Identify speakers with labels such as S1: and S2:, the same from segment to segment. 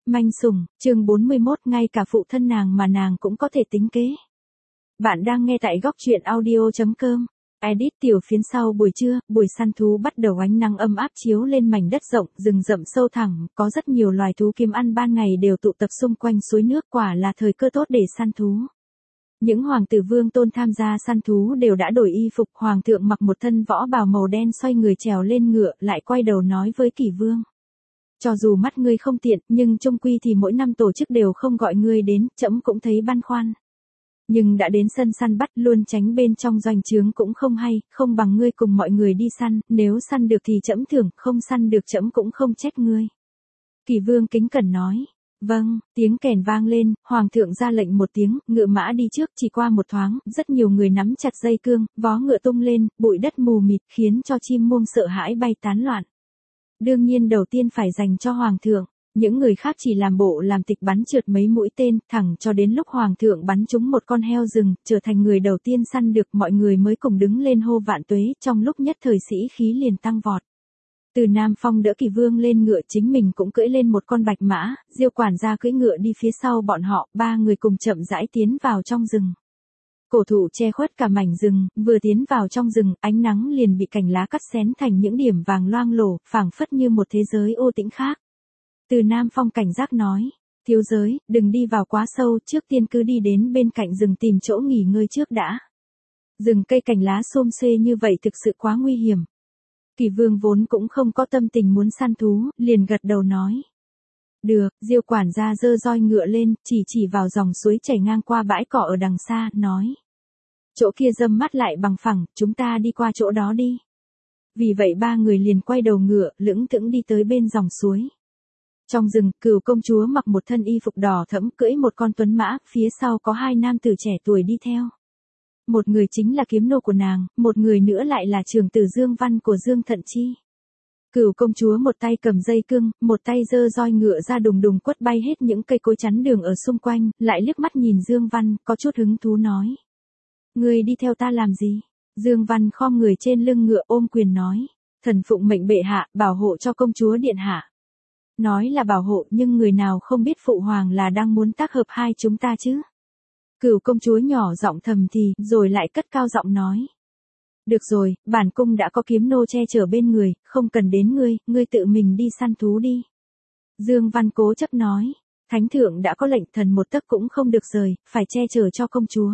S1: Manh sủng, chương 41, ngay cả phụ thân nàng mà nàng cũng có thể tính kế. Bạn đang nghe tại góc truyện audio.com. Edit tiểu phiến sau buổi trưa, buổi săn thú bắt đầu ánh nắng ấm áp chiếu lên mảnh đất rộng, rừng rậm sâu thẳm, có rất nhiều loài thú kiếm ăn ban ngày đều tụ tập xung quanh suối nước, quả là thời cơ tốt để săn thú. Những hoàng tử vương tôn tham gia săn thú đều đã đổi y phục, hoàng thượng mặc một thân võ bào màu đen xoay người trèo lên ngựa, lại quay đầu nói với Kỷ Vương. Cho dù mắt ngươi không tiện, nhưng chung quy thì mỗi năm tổ chức đều không gọi ngươi đến, trẫm cũng thấy băn khoăn. Nhưng đã đến sân săn bắt, luôn tránh bên trong doanh trướng cũng không hay, không bằng ngươi cùng mọi người đi săn, nếu săn được thì trẫm thưởng, không săn được trẫm cũng không trách ngươi. Kỷ Vương kính cẩn nói. Vâng, tiếng kèn vang lên, hoàng thượng ra lệnh một tiếng, ngựa mã đi trước, chỉ qua một thoáng, rất nhiều người nắm chặt dây cương, vó ngựa tung lên, bụi đất mù mịt khiến cho chim muông sợ hãi bay tán loạn. Đương nhiên đầu tiên phải dành cho hoàng thượng, những người khác chỉ làm bộ làm tịch bắn trượt mấy mũi tên, thẳng cho đến lúc hoàng thượng bắn trúng một con heo rừng, trở thành người đầu tiên săn được, mọi người mới cùng đứng lên hô vạn tuế, trong lúc nhất thời sĩ khí liền tăng vọt. Từ Nam Phong đỡ Kỷ Vương lên ngựa, chính mình cũng cưỡi lên một con bạch mã, Diêu quản gia cưỡi ngựa đi phía sau bọn họ, ba người cùng chậm rãi tiến vào trong rừng. Cổ thụ che khuất cả mảnh rừng, vừa tiến vào trong rừng, ánh nắng liền bị cành lá cắt xén thành những điểm vàng loang lổ, phảng phất như một thế giới ô tĩnh khác. Từ Nam Phong cảnh giác nói, thiếu giới, đừng đi vào quá sâu, trước tiên cứ đi đến bên cạnh rừng tìm chỗ nghỉ ngơi trước đã. Rừng cây cành lá xum xuê như vậy thực sự quá nguy hiểm. Kỷ Vương vốn cũng không có tâm tình muốn săn thú, liền gật đầu nói. Được, Diêu quản gia giơ roi ngựa lên, chỉ vào dòng suối chảy ngang qua bãi cỏ ở đằng xa, nói. Chỗ kia râm mát lại bằng phẳng, chúng ta đi qua chỗ đó đi. Vì vậy ba người liền quay đầu ngựa, lững thững đi tới bên dòng suối. Trong rừng, Cửu công chúa mặc một thân y phục đỏ thẫm, cưỡi một con tuấn mã, phía sau có hai nam tử trẻ tuổi đi theo. Một người chính là kiếm nô của nàng, một người nữa lại là trưởng tử Dương Văn của Dương Thận Chi. Cửu công chúa một tay cầm dây cương, một tay giơ roi ngựa ra đùng đùng quất bay hết những cây cối chắn đường ở xung quanh, lại liếc mắt nhìn Dương Văn, có chút hứng thú nói. Ngươi đi theo ta làm gì? Dương Văn khom người trên lưng ngựa ôm quyền nói. Thần phụng mệnh bệ hạ, bảo hộ cho công chúa điện hạ. Nói là bảo hộ nhưng người nào không biết phụ hoàng là đang muốn tác hợp hai chúng ta chứ? Cửu công chúa nhỏ giọng thầm thì, rồi lại cất cao giọng nói. Được rồi, bản cung đã có kiếm nô che chở bên người, không cần đến ngươi tự mình đi săn thú đi. Dương Văn cố chấp nói, thánh thượng đã có lệnh, thần một tấc cũng không được rời, phải che chở cho công chúa.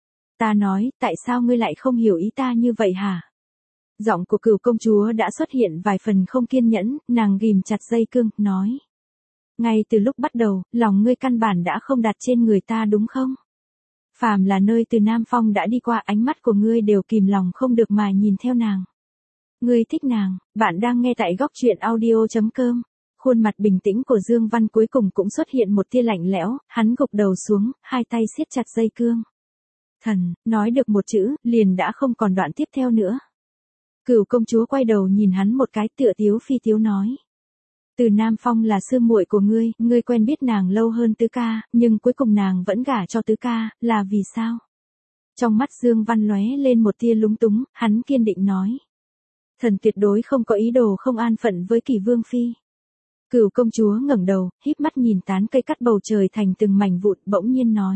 S1: Ta nói, tại sao ngươi lại không hiểu ý ta như vậy hả? Giọng của Cửu công chúa đã xuất hiện vài phần không kiên nhẫn, nàng ghim chặt dây cương, nói. Ngay từ lúc bắt đầu, lòng ngươi căn bản đã không đặt trên người ta đúng không? Phàm là nơi Từ Nam Phong đã đi qua, ánh mắt của ngươi đều kìm lòng không được mà nhìn theo nàng. Ngươi thích nàng, bạn đang nghe tại góc truyện audio.com. Khuôn mặt bình tĩnh của Dương Văn cuối cùng cũng xuất hiện một tia lạnh lẽo, hắn gục đầu xuống, hai tay siết chặt dây cương. Thần, nói được một chữ, liền đã không còn đoạn tiếp theo nữa. Cửu công chúa quay đầu nhìn hắn một cái, tựa tiếu phi tiếu nói. Từ Nam Phong là sư muội của ngươi quen biết nàng lâu hơn tứ ca, nhưng cuối cùng nàng vẫn gả cho tứ ca, là vì sao? Trong mắt Dương Văn lóe lên một tia lúng túng, hắn kiên định nói. Thần tuyệt đối không có ý đồ không an phận với Kỷ Vương phi. Cửu công chúa ngẩng đầu, híp mắt nhìn tán cây cắt bầu trời thành từng mảnh vụn, bỗng nhiên nói.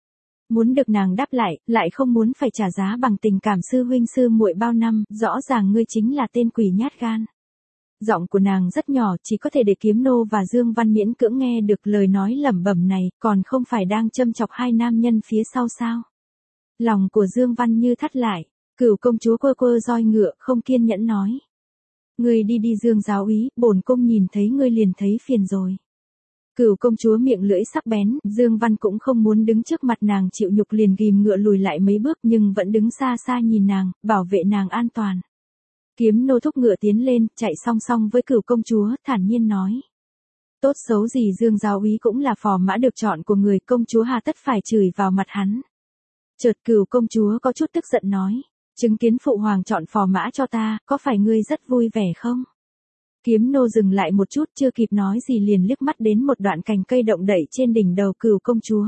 S1: Muốn được nàng đáp lại không muốn phải trả giá bằng tình cảm sư huynh sư muội bao năm, rõ ràng ngươi chính là tên quỷ nhát gan. Giọng của nàng rất nhỏ, chỉ có thể để kiếm nô và Dương Văn miễn cưỡng nghe được lời nói lẩm bẩm này, còn không phải đang châm chọc hai nam nhân phía sau sao. Lòng của Dương Văn như thắt lại, Cửu công chúa quơ roi ngựa, không kiên nhẫn nói. Ngươi đi Dương giáo úy, bổn cung nhìn thấy ngươi liền thấy phiền rồi. Cửu công chúa miệng lưỡi sắc bén, Dương Văn cũng không muốn đứng trước mặt nàng chịu nhục, liền ghim ngựa lùi lại mấy bước, nhưng vẫn đứng xa xa nhìn nàng, bảo vệ nàng an toàn. Kiếm nô thúc ngựa tiến lên, chạy song song với Cửu công chúa, thản nhiên nói. Tốt xấu gì Dương giáo úy cũng là phò mã được chọn của người, công chúa hà tất phải chửi vào mặt hắn. Chợt Cửu công chúa có chút tức giận nói. Chứng kiến phụ hoàng chọn phò mã cho ta, có phải ngươi rất vui vẻ không? Kiếm nô dừng lại một chút, chưa kịp nói gì liền liếc mắt đến một đoạn cành cây động đậy trên đỉnh đầu Cửu công chúa.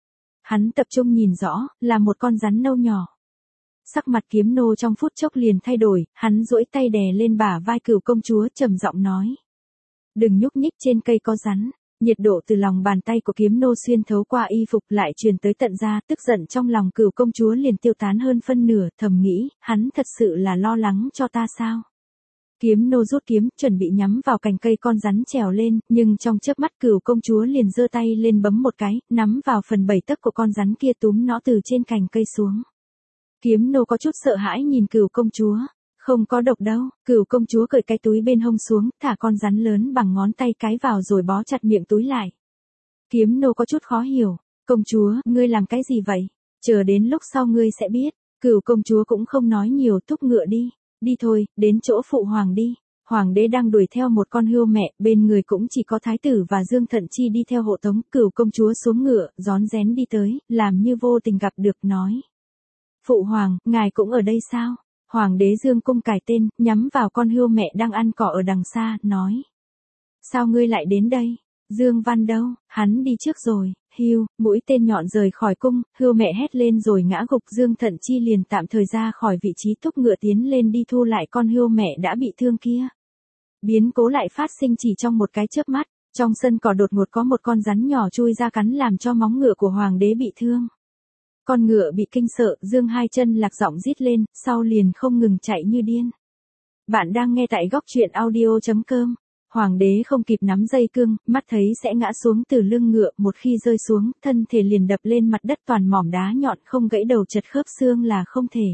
S1: Hắn tập trung nhìn rõ, là một con rắn nâu nhỏ. Sắc mặt kiếm nô trong phút chốc liền thay đổi, hắn duỗi tay đè lên bả vai Cửu công chúa trầm giọng nói. Đừng nhúc nhích, trên cây có rắn. Nhiệt độ từ lòng bàn tay của kiếm nô xuyên thấu qua y phục lại truyền tới tận da, tức giận trong lòng Cửu công chúa liền tiêu tán hơn phân nửa, thầm nghĩ, hắn thật sự là lo lắng cho ta sao? Kiếm nô rút kiếm, chuẩn bị nhắm vào cành cây con rắn trèo lên, nhưng trong chớp mắt Cửu công chúa liền giơ tay lên bấm một cái, nắm vào phần 7 tấc của con rắn kia túm nó từ trên cành cây xuống. Kiếm nô có chút sợ hãi nhìn Cửu công chúa. Không có độc đâu, Cửu công chúa cởi cái túi bên hông xuống, thả con rắn lớn bằng ngón tay cái vào rồi bó chặt miệng túi lại. Kiếm nô có chút khó hiểu, công chúa, ngươi làm cái gì vậy? Chờ đến lúc sau ngươi sẽ biết. Cửu công chúa cũng không nói nhiều, thúc ngựa đi. Đi thôi, đến chỗ phụ hoàng đi. Hoàng đế đang đuổi theo một con hươu mẹ, bên người cũng chỉ có thái tử và Dương Thận Chi đi theo hộ tống. Cửu công chúa xuống ngựa, rón rén đi tới, làm như vô tình gặp được, nói. Phụ hoàng, ngài cũng ở đây sao? Hoàng đế dương cung cài tên, nhắm vào con hươu mẹ đang ăn cỏ ở đằng xa, nói. Sao ngươi lại đến đây? Dương Văn đâu? Hắn đi trước rồi. Hưu, mũi tên nhọn rời khỏi cung, hươu mẹ hét lên rồi ngã gục. Dương Thận Chi liền tạm thời ra khỏi vị trí thúc ngựa tiến lên đi thu lại con hươu mẹ đã bị thương kia. Biến cố lại phát sinh chỉ trong một cái chớp mắt, trong sân cỏ đột ngột có một con rắn nhỏ chui ra cắn làm cho móng ngựa của hoàng đế bị thương. Con ngựa bị kinh sợ, dương hai chân lạc giọng rít lên, sau liền không ngừng chạy như điên. Bạn đang nghe tại góc truyện audio.com. Hoàng đế không kịp nắm dây cương, mắt thấy sẽ ngã xuống từ lưng ngựa, một khi rơi xuống, thân thể liền đập lên mặt đất toàn mỏm đá nhọn, không gãy đầu chật khớp xương là không thể.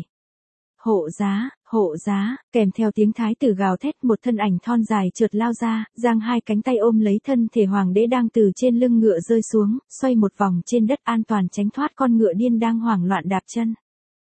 S1: Hộ giá, kèm theo tiếng thái tử gào thét, một thân ảnh thon dài chợt lao ra, giang hai cánh tay ôm lấy thân thể hoàng đế đang từ trên lưng ngựa rơi xuống, xoay một vòng trên đất an toàn tránh thoát con ngựa điên đang hoảng loạn đạp chân.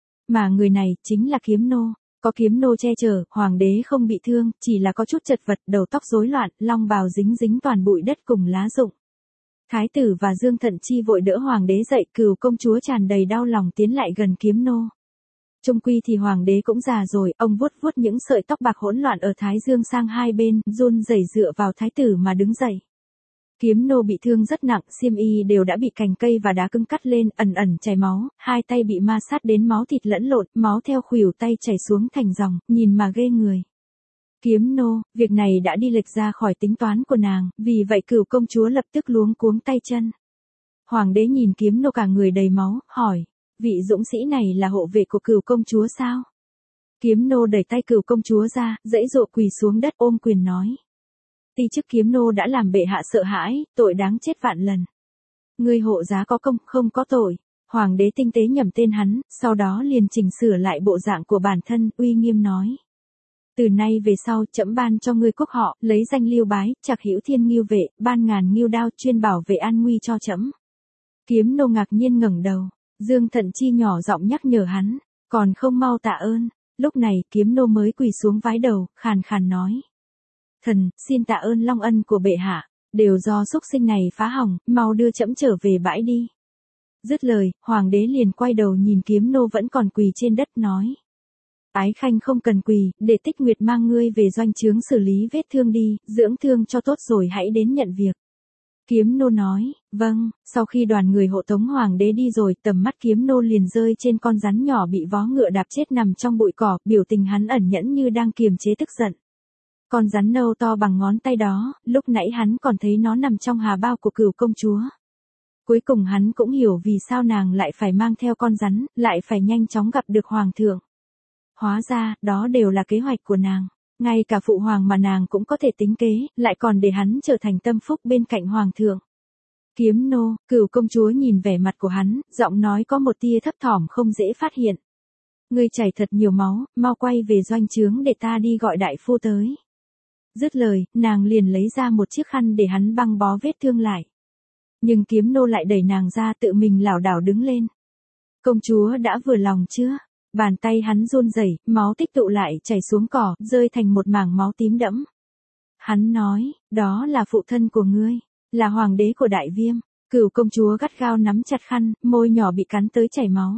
S1: Mà người này chính là kiếm nô. Có kiếm nô che chở, hoàng đế không bị thương, chỉ là có chút chật vật, đầu tóc rối loạn, long bào dính dính toàn bụi đất cùng lá rụng. Thái tử và Dương Thận Chi vội đỡ hoàng đế dậy, Cửu công chúa tràn đầy đau lòng tiến lại gần kiếm nô. Chung quy thì hoàng đế cũng già rồi, ông vuốt vuốt những sợi tóc bạc hỗn loạn ở thái dương sang hai bên, run rẩy dựa vào thái tử mà đứng dậy. Kiếm nô bị thương rất nặng, xiêm y đều đã bị cành cây và đá cứng cắt lên, ẩn ẩn chảy máu, hai tay bị ma sát đến máu thịt lẫn lộn, máu theo khuỷu tay chảy xuống thành dòng, nhìn mà ghê người. Kiếm nô, việc này đã đi lệch ra khỏi tính toán của nàng, vì vậy Cửu công chúa lập tức luống cuống tay chân. Hoàng đế nhìn kiếm nô cả người đầy máu, hỏi, vị dũng sĩ này là hộ vệ của Cửu công chúa sao? Kiếm nô đẩy tay Cửu công chúa ra, giãy giụa quỳ xuống đất ôm quyền nói. Ti chức kiếm nô đã làm bệ hạ sợ hãi, tội đáng chết vạn lần. Ngươi hộ giá có công, không có tội. Hoàng đế tinh tế nhẩm tên hắn, sau đó liền chỉnh sửa lại bộ dạng của bản thân, uy nghiêm nói. Từ nay về sau, trẫm ban cho ngươi quốc họ, lấy danh Liêu Bái, Trạc Hữu Thiên Ngưu vệ, ban ngàn ngưu đao chuyên bảo vệ an nguy cho trẫm. Kiếm nô ngạc nhiên ngẩng đầu, Dương Thận Chi nhỏ giọng nhắc nhở hắn, còn không mau tạ ơn. Lúc này, kiếm nô mới quỳ xuống vái đầu, khàn khàn nói. Thần, xin tạ ơn long ân của bệ hạ, đều do xúc sinh này phá hỏng, mau đưa trẫm trở về bãi đi. Dứt lời, hoàng đế liền quay đầu nhìn kiếm nô vẫn còn quỳ trên đất nói. Ái khanh không cần quỳ, để Tích Nguyệt mang ngươi về doanh trướng xử lý vết thương đi, dưỡng thương cho tốt rồi hãy đến nhận việc. Kiếm nô nói, vâng, sau khi đoàn người hộ tống hoàng đế đi rồi, tầm mắt kiếm nô liền rơi trên con rắn nhỏ bị vó ngựa đạp chết nằm trong bụi cỏ, biểu tình hắn ẩn nhẫn như đang kiềm chế tức giận. Con rắn nâu to bằng ngón tay đó, lúc nãy hắn còn thấy nó nằm trong hà bao của Cửu công chúa. Cuối cùng hắn cũng hiểu vì sao nàng lại phải mang theo con rắn, lại phải nhanh chóng gặp được hoàng thượng. Hóa ra, đó đều là kế hoạch của nàng. Ngay cả phụ hoàng mà nàng cũng có thể tính kế, lại còn để hắn trở thành tâm phúc bên cạnh hoàng thượng. Kiếm nô, Cửu công chúa nhìn vẻ mặt của hắn, giọng nói có một tia thấp thỏm không dễ phát hiện. Ngươi chảy thật nhiều máu, mau quay về doanh trướng để ta đi gọi đại phu tới. Dứt lời, nàng liền lấy ra một chiếc khăn để hắn băng bó vết thương lại. Nhưng kiếm nô lại đẩy nàng ra tự mình lảo đảo đứng lên. Công chúa đã vừa lòng chưa? Bàn tay hắn run rẩy, máu tích tụ lại chảy xuống cỏ, rơi thành một mảng máu tím đẫm. Hắn nói, đó là phụ thân của ngươi, là hoàng đế của Đại Viêm. Cửu công chúa gắt gao nắm chặt khăn, môi nhỏ bị cắn tới chảy máu.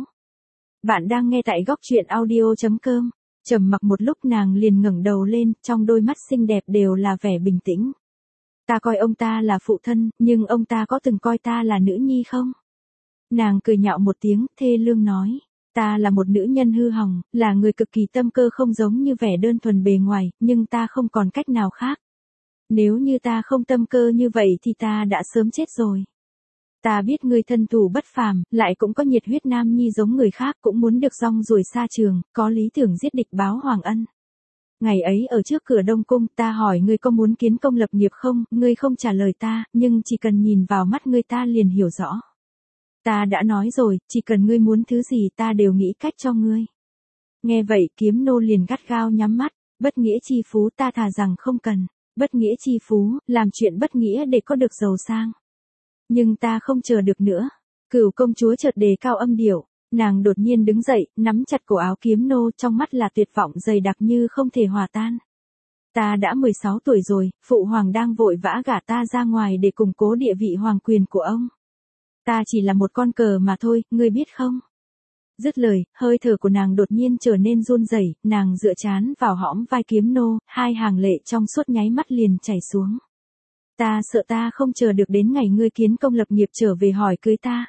S1: Bạn đang nghe tại góc truyện audio.com. Trầm mặc một lúc nàng liền ngẩng đầu lên, trong đôi mắt xinh đẹp đều là vẻ bình tĩnh. Ta coi ông ta là phụ thân, nhưng ông ta có từng coi ta là nữ nhi không? Nàng cười nhạo một tiếng, thê lương nói. Ta là một nữ nhân hư hỏng, là người cực kỳ tâm cơ không giống như vẻ đơn thuần bề ngoài, nhưng ta không còn cách nào khác. Nếu như ta không tâm cơ như vậy thì ta đã sớm chết rồi. Ta biết ngươi thân thủ bất phàm, lại cũng có nhiệt huyết nam nhi giống người khác, cũng muốn được rong ruổi xa trường, có lý tưởng giết địch báo hoàng ân. Ngày ấy ở trước cửa Đông Cung, ta hỏi ngươi có muốn kiến công lập nghiệp không, ngươi không trả lời ta, nhưng chỉ cần nhìn vào mắt ngươi ta liền hiểu rõ. Ta đã nói rồi, chỉ cần ngươi muốn thứ gì ta đều nghĩ cách cho ngươi. Nghe vậy Kiếm nô liền gắt gao nhắm mắt, bất nghĩa chi phú ta thà rằng không cần, bất nghĩa chi phú, làm chuyện bất nghĩa để có được giàu sang. Nhưng ta không chờ được nữa. Cửu công chúa chợt đề cao âm điệu, nàng đột nhiên đứng dậy, nắm chặt cổ áo Kiếm nô, trong mắt là tuyệt vọng dày đặc như không thể hòa tan. Ta đã 16 tuổi rồi, phụ hoàng đang vội vã gả ta ra ngoài để củng cố địa vị hoàng quyền của ông. Ta chỉ là một con cờ mà thôi, ngươi biết không? Dứt lời, hơi thở của nàng đột nhiên trở nên run rẩy, nàng dựa trán vào hõm vai Kiếm nô, hai hàng lệ trong suốt nháy mắt liền chảy xuống. Ta sợ ta không chờ được đến ngày ngươi kiến công lập nghiệp trở về hỏi cưới ta.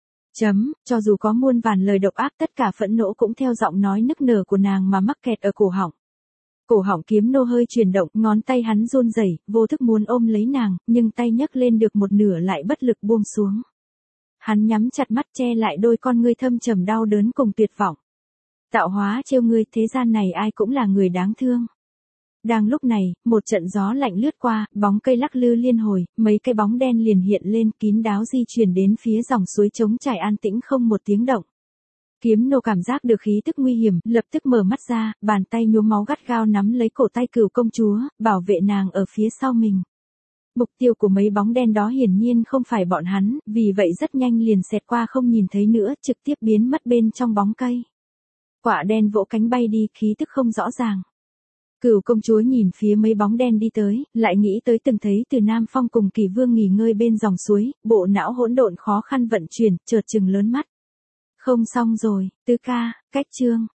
S1: Cho dù có muôn vàn lời độc ác, tất cả phẫn nộ cũng theo giọng nói nức nở của nàng mà mắc kẹt ở cổ họng. Cổ họng Kiếm nô hơi chuyển động, ngón tay hắn run rẩy, vô thức muốn ôm lấy nàng, nhưng tay nhấc lên được một nửa lại bất lực buông xuống. Hắn nhắm chặt mắt che lại đôi con ngươi thâm trầm đau đớn cùng tuyệt vọng. Tạo hóa trêu ngươi, thế gian này ai cũng là người đáng thương. Đang lúc này, một trận gió lạnh lướt qua, bóng cây lắc lư liên hồi, mấy cái bóng đen liền hiện lên kín đáo di chuyển đến phía dòng suối trống chảy an tĩnh không một tiếng động. Kiếm nô cảm giác được khí tức nguy hiểm, lập tức mở mắt ra, bàn tay nhuốm máu gắt gao nắm lấy cổ tay Cửu công chúa, bảo vệ nàng ở phía sau mình. Mục tiêu của mấy bóng đen đó hiển nhiên không phải bọn hắn, vì vậy rất nhanh liền xẹt qua không nhìn thấy nữa, trực tiếp biến mất bên trong bóng cây. Quạ đen vỗ cánh bay đi, khí tức không rõ ràng. Cửu công chúa nhìn phía mấy bóng đen đi tới, lại nghĩ tới từng thấy từ Nam Phong cùng Kỳ Vương nghỉ ngơi bên dòng suối, bộ não hỗn độn khó khăn vận chuyển, chợt chừng lớn mắt. Không xong rồi, tứ ca, cách chương.